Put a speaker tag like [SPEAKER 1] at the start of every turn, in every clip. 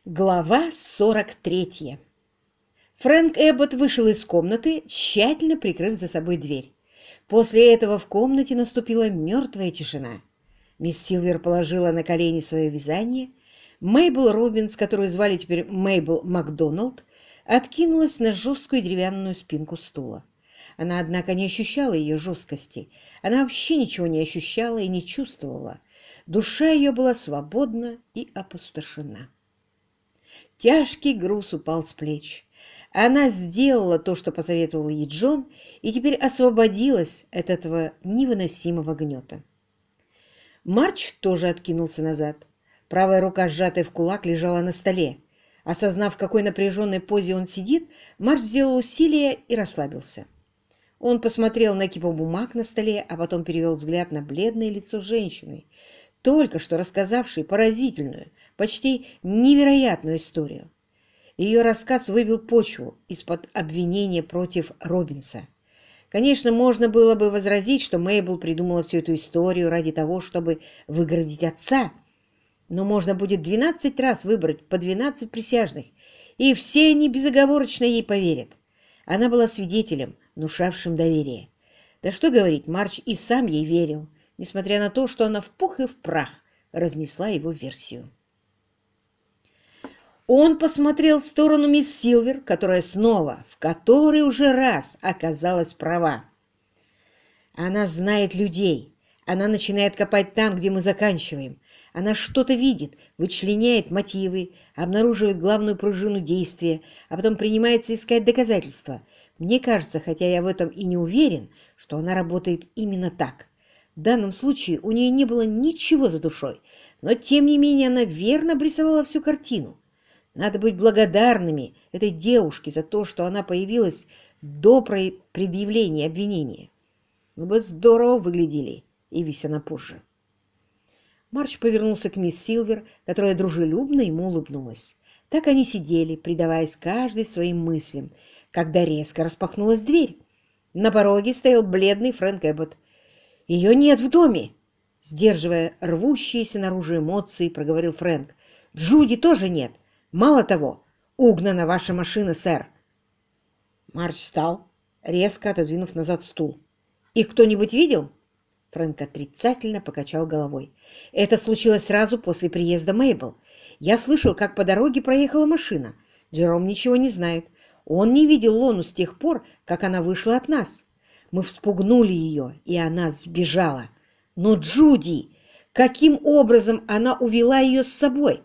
[SPEAKER 1] Глава 43. Фрэнк Эббот вышел из комнаты, тщательно прикрыв за собой дверь. После этого в комнате наступила мертвая тишина. Мисс Силвер положила на колени свое вязание. Мейбл Робинс, которую звали теперь Мейбл Макдоналд, откинулась на жесткую деревянную спинку стула. Она, однако, не ощущала ее жесткости. Она вообще ничего не ощущала и не чувствовала. Душа ее была свободна и опустошена. Тяжкий груз упал с плеч. Она сделала то, что посоветовал ей Джон, и теперь освободилась от этого невыносимого гнета. Марч тоже откинулся назад. Правая рука, сжатая в кулак, лежала на столе. Осознав, в какой напряженной позе он сидит, Марч сделал усилие и расслабился. Он посмотрел на кипу бумаг на столе, а потом перевел взгляд на бледное лицо женщины, только что рассказавшей поразительную, почти невероятную историю. Ее рассказ выбил почву из-под обвинения против Робинса. Конечно, можно было бы возразить, что Мейбл придумала всю эту историю ради того, чтобы выгородить отца, но можно будет 12 раз выбрать по 12 присяжных, и все они безоговорочно ей поверят. Она была свидетелем, внушавшим доверие. Да что говорить, Марч и сам ей верил, несмотря на то, что она в пух и в прах разнесла его версию. Он посмотрел в сторону мисс Силвер, которая снова, в который уже раз, оказалась права. Она знает людей. Она начинает копать там, где мы заканчиваем. Она что-то видит, вычленяет мотивы, обнаруживает главную пружину действия, а потом принимается искать доказательства. Мне кажется, хотя я в этом и не уверен, что она работает именно так. В данном случае у нее не было ничего за душой, но тем не менее она верно обрисовала всю картину. Надо быть благодарными этой девушке за то, что она появилась до предъявления обвинения. Мы бы здорово выглядели, явись она позже. Марч повернулся к мисс Силвер, которая дружелюбно ему улыбнулась. Так они сидели, предаваясь каждый своим мыслям, когда резко распахнулась дверь. На пороге стоял бледный Фрэнк Эббот. «Ее нет в доме!» Сдерживая рвущиеся наружу эмоции, проговорил Фрэнк. «Джуди тоже нет. Мало того, угнана ваша машина, сэр». Марч встал, резко отодвинув назад стул. «Их кто-нибудь видел?» Фрэнк отрицательно покачал головой. «Это случилось сразу после приезда Мейбл. Я слышал, как по дороге проехала машина. Джером ничего не знает. Он не видел Лону с тех пор, как она вышла от нас. Мы вспугнули ее, и она сбежала. Но Джуди! Каким образом она увела ее с собой?»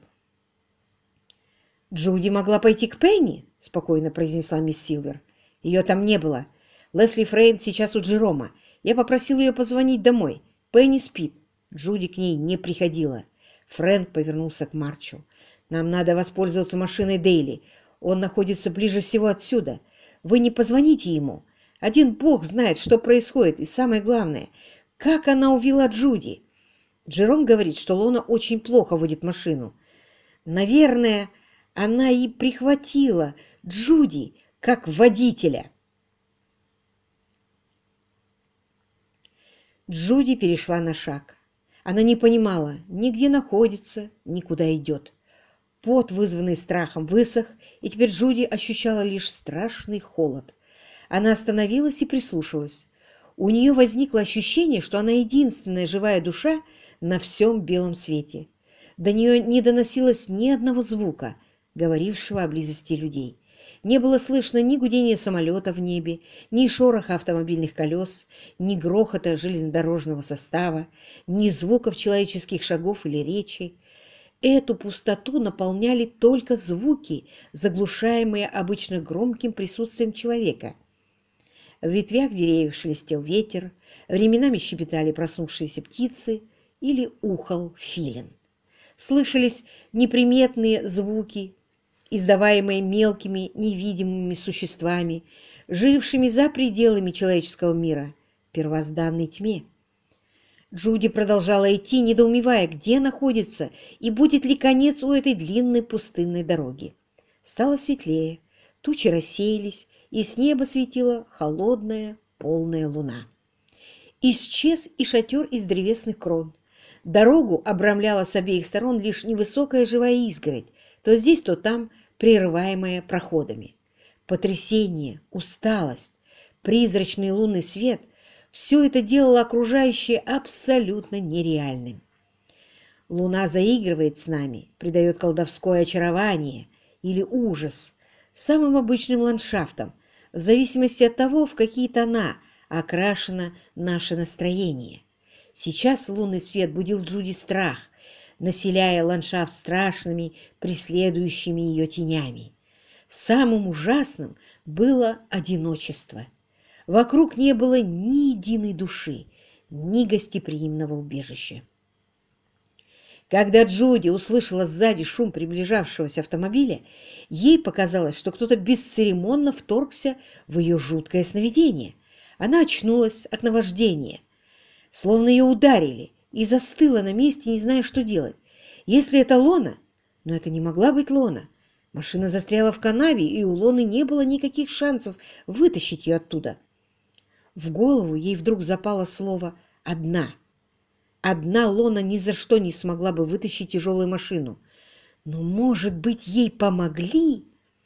[SPEAKER 1] «Джуди могла пойти к Пенни», — спокойно произнесла мисс Силвер. «Ее там не было. Лесли Фрейн сейчас у Джерома. Я попросил ее позвонить домой. Пенни спит. Джуди к ней не приходила». Фрэнк повернулся к Марчу. «Нам надо воспользоваться машиной Дейли. Он находится ближе всего отсюда. Вы не позвоните ему. Один бог знает, что происходит, и самое главное, как она увела Джуди. Джером говорит, что Лона очень плохо водит машину. Наверное, она и прихватила Джуди как водителя». Джуди перешла на шаг. Она не понимала ни где находится, ни куда идет. Пот, вызванный страхом, высох, и теперь Джуди ощущала лишь страшный холод. Она остановилась и прислушалась. У нее возникло ощущение, что она единственная живая душа на всем белом свете. До нее не доносилось ни одного звука, говорившего о близости людей. Не было слышно ни гудения самолета в небе, ни шороха автомобильных колес, ни грохота железнодорожного состава, ни звуков человеческих шагов или речи. Эту пустоту наполняли только звуки, заглушаемые обычно громким присутствием человека. В ветвях деревьев шелестел ветер, временами щебетали проснувшиеся птицы или ухал филин. Слышались неприметные звуки, издаваемые мелкими невидимыми существами, жившими за пределами человеческого мира, в первозданной тьме. Джуди продолжала идти, недоумевая, где находится и будет ли конец у этой длинной пустынной дороги. Стало светлее, тучи рассеялись, и с неба светила холодная, полная луна. Исчез и шатер из древесных крон. Дорогу обрамляла с обеих сторон лишь невысокая живая изгородь, то здесь, то там, прерываемая проходами. Потрясение, усталость, призрачный лунный свет — все это делало окружающее абсолютно нереальным. Луна заигрывает с нами, придает колдовское очарование или ужас самым обычным ландшафтам, в зависимости от того, в какие тона окрашено наше настроение. Сейчас лунный свет будил Джуди страх, населяя ландшафт страшными, преследующими ее тенями. Самым ужасным было одиночество. Вокруг не было ни единой души, ни гостеприимного убежища. Когда Джуди услышала сзади шум приближавшегося автомобиля, ей показалось, что кто-то бесцеремонно вторгся в ее жуткое сновидение. Она очнулась от наваждения, словно ее ударили, и застыла на месте, не зная, что делать. Если это Лона, но это не могла быть Лона. Машина застряла в канаве, и у Лоны не было никаких шансов вытащить ее оттуда. В голову ей вдруг запало слово «одна». Одна Лона ни за что не смогла бы вытащить тяжелую машину. Но, может быть, ей помогли?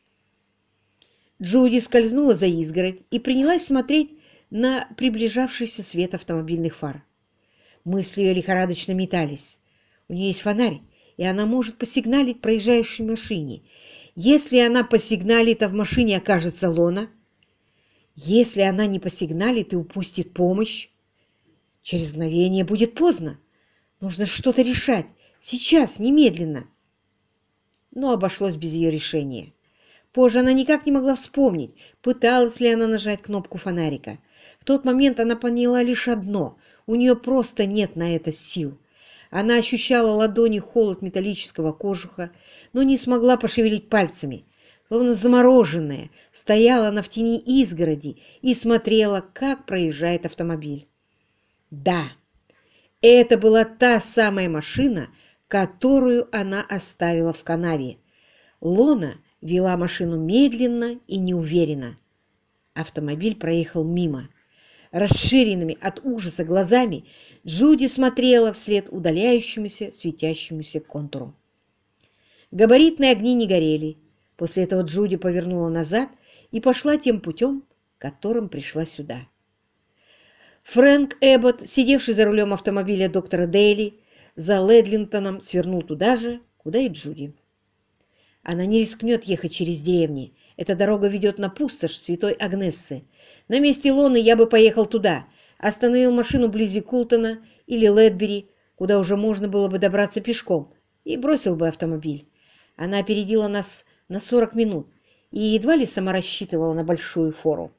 [SPEAKER 1] Джуди скользнула за изгородь и принялась смотреть на приближавшийся свет автомобильных фар. Мысли ее лихорадочно метались. У нее есть фонарь, и она может посигналить проезжающей машине. Если она посигналит, а в машине окажется Лона, если она не посигналит и упустит помощь, через мгновение будет поздно. Нужно что-то решать. Сейчас, немедленно. Но обошлось без ее решения. Позже она никак не могла вспомнить, пыталась ли она нажать кнопку фонарика. В тот момент она поняла лишь одно — у нее просто нет на это сил. Она ощущала ладони холод металлического кожуха, но не смогла пошевелить пальцами. Словно замороженная, стояла она в тени изгороди и смотрела, как проезжает автомобиль. Да, это была та самая машина, которую она оставила в канаве. Лона вела машину медленно и неуверенно. Автомобиль проехал мимо. Расширенными от ужаса глазами Джуди смотрела вслед удаляющемуся светящемуся контуру. Габаритные огни не горели. После этого Джуди повернула назад и пошла тем путем, которым пришла сюда. Фрэнк Эббот, сидевший за рулем автомобиля доктора Дейли, за Ледлинтоном свернул туда же, куда и Джуди. Она не рискнет ехать через деревни. Эта дорога ведет на пустошь Святой Агнессы. На месте Лоны я бы поехал туда, остановил машину вблизи Култона или Лэдбери, куда уже можно было бы добраться пешком, и бросил бы автомобиль. Она опередила нас на 40 минут и едва ли сама рассчитывала на большую фору.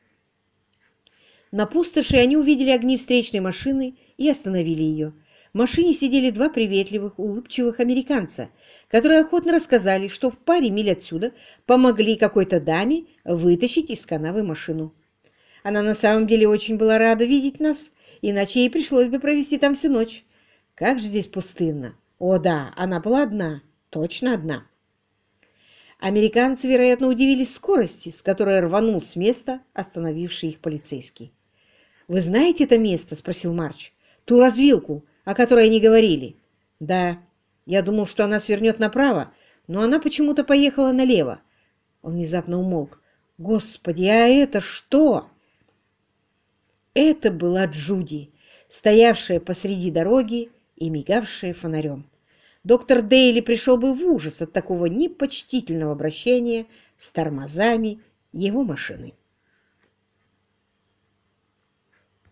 [SPEAKER 1] На пустоши они увидели огни встречной машины и остановили ее. В машине сидели два приветливых, улыбчивых американца, которые охотно рассказали, что в паре миль отсюда помогли какой-то даме вытащить из канавы машину. Она на самом деле очень была рада видеть нас, иначе ей пришлось бы провести там всю ночь. Как же здесь пустынно! О да, она была одна, точно одна. Американцы, вероятно, удивились скорости, с которой рванул с места остановивший их полицейский. «Вы знаете это место?» — спросил Марч. «Ту развилку, о которой они говорили». «Да, я думал, что она свернет направо, но она почему-то поехала налево». Он внезапно умолк. «Господи, а это что?» Это была Джуди, стоявшая посреди дороги и мигавшая фонарем. Доктор Дейли пришел бы в ужас от такого непочтительного обращения с тормозами его машины.